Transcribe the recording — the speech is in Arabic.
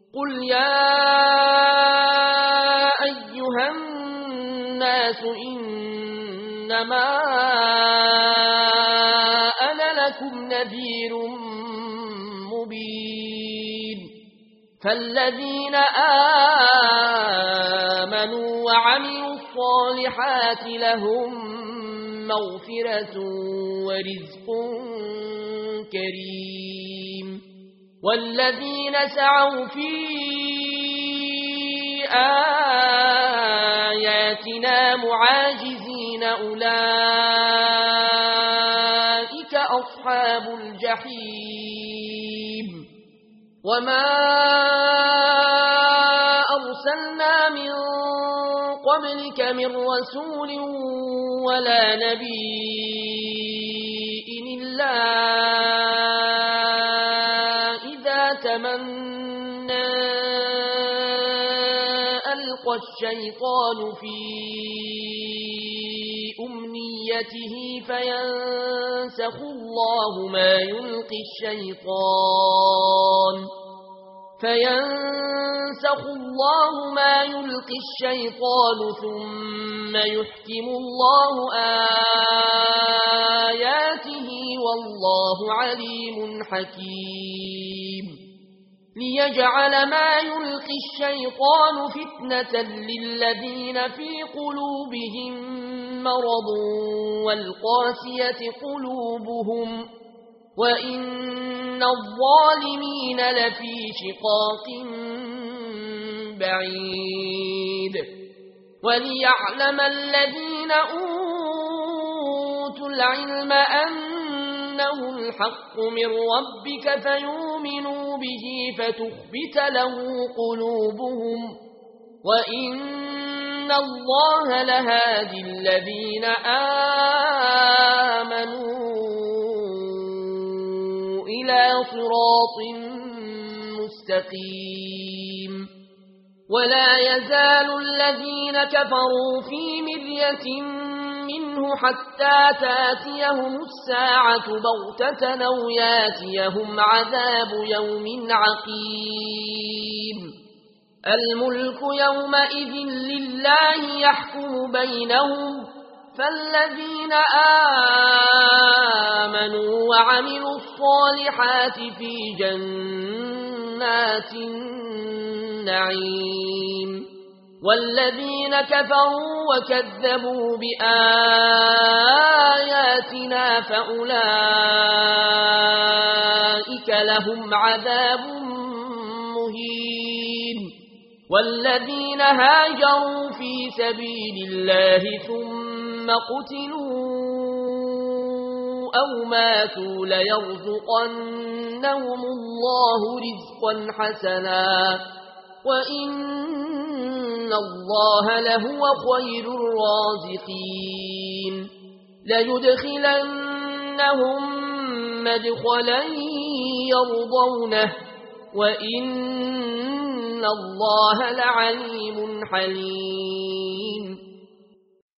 قل يا أيها الناس إنما أنا لكم نذير مبين فالذين آمنوا وعملوا الصالحات لهم مغفرة ورزق كريم والذين سعوا في آياتنا معاجزين أولئك أصحاب الجحيم وما أرسلنا من قبلك من رسول ولا نبي إلا إذا تمنى ألقى الشيطان في أمنيته فينسخ الله ما يلقي الشيطان ثم يحكم الله آياته والله عليم حكيم ليجعل ما يلقي الشيطان فتنة للذين في قلوبهم مرض والقاسية قلوبهم وإن الظالمين لفي شقاق بعيد وليعلم الذين أوتوا العلم أنه الحق من ربك فيؤمنوا به فتخبت له قلوبهم وإن الله لهادي الذين آمنوا إلى صراط مستقيم ولا يزال الذين كفروا في مرية منه حتى تاتيهم الساعة بغتة أو ياتيهم عذاب يوم عقيم الملك يومئذ لله يحكم بينهم فالذين آمنوا وعملوا الصالحات في جنات النعيم والذين كفروا وكذبوا بآياتنا فأولئك لهم عذاب مهين والذين هاجروا في سبيل الله ثم قتلوا أو ماتوا ليرزقنهم الله رزقا حسنا وإن الله لهو خير الرازقين ليدخلنهم مدخلا يرضونه وإن الله لعليم حليم